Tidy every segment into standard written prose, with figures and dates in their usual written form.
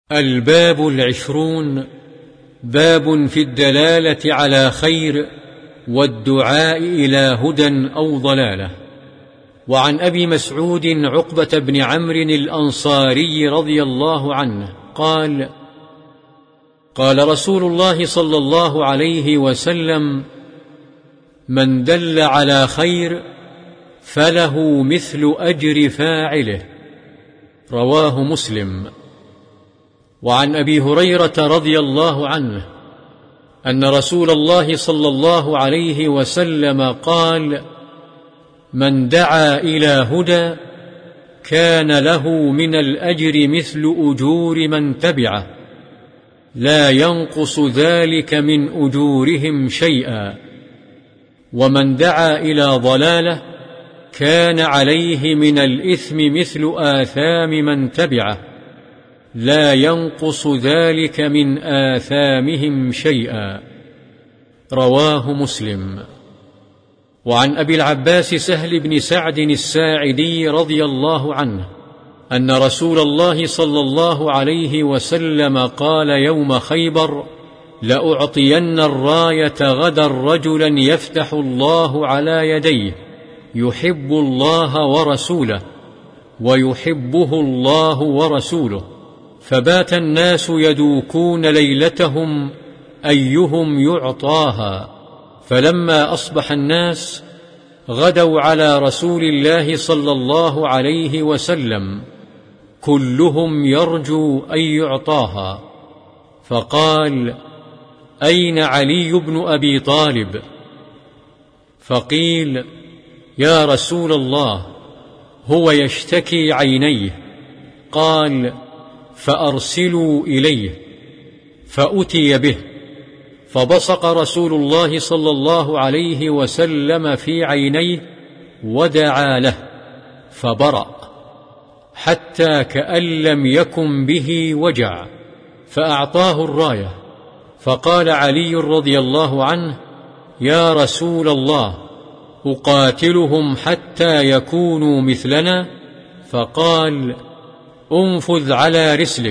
الباب 20. باب في الدلالة على خير والدعاء إلى هدى أو ضلالة. وعن أبي مسعود عقبة بن عمرو الأنصاري رضي الله عنه قال: قال رسول الله صلى الله عليه وسلم: من دل على خير فله مثل أجر فاعله. رواه مسلم. وعن أبي هريرة رضي الله عنه أن رسول الله صلى الله عليه وسلم قال: من دعا إلى هدى كان له من الأجر مثل أجور من تبعه لا ينقص ذلك من أجورهم شيئا، ومن دعا إلى ضلالة كان عليه من الإثم مثل آثام من تبعه لا ينقص ذلك من آثامهم شيئا. رواه مسلم. وعن أبي العباس سهل بن سعد الساعدي رضي الله عنه أن رسول الله صلى الله عليه وسلم قال يوم خيبر: لأعطين الراية غدا رجلا يفتح الله على يديه يحب الله ورسوله ويحبه الله ورسوله. فبات الناس يدوكون ليلتهم أيهم يعطاها، فلما أصبح الناس غدوا على رسول الله صلى الله عليه وسلم كلهم يرجو أن يعطاها، فقال: أين علي بن أبي طالب؟ فقيل: يا رسول الله هو يشتكي عينيه. قال: فأرسلوا إليه. فأتي به، فبصق رسول الله صلى الله عليه وسلم في عينيه ودعا له فبرأ حتى كأن لم يكن به وجع، فأعطاه الراية. فقال علي رضي الله عنه: يا رسول الله أقاتلهم حتى يكونوا مثلنا؟ فقال: انفذ على رسلك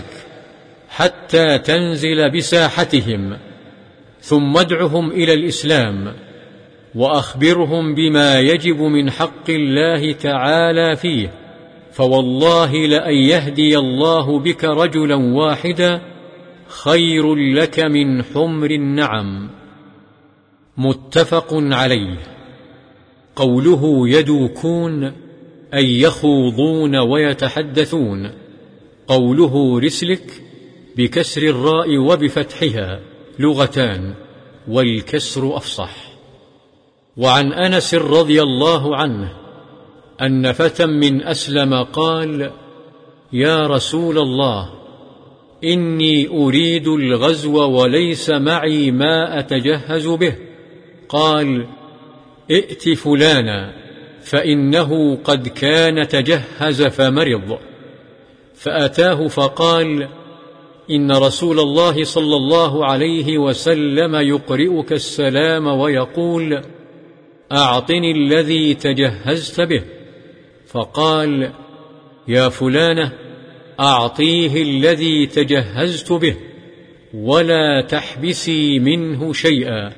حتى تنزل بساحتهم، ثم ادعهم إلى الإسلام وأخبرهم بما يجب من حق الله تعالى فيه، فوالله لأن يهدي الله بك رجلا واحدا خير لك من حمر النعم. متفق عليه. قوله يدوكون أي يخوضون ويتحدثون. قوله رسلك بكسر الراء وبفتحها لغتان، والكسر أفصح. وعن أنس رضي الله عنه أن فتى من أسلم قال: يا رسول الله إني أريد الغزو وليس معي ما أتجهز به. قال: ائت فلانا فإنه قد كان تجهز فمرض. فأتاه فقال: إن رسول الله صلى الله عليه وسلم يقرئك السلام ويقول: أعطني الذي تجهزت به. فقال: يا فلانة أعطيه الذي تجهزت به ولا تحبسي منه شيئا،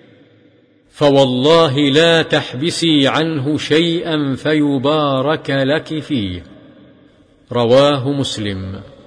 فوالله لا تحبسي عنه شيئا فيبارك لك فيه. رواه مسلم.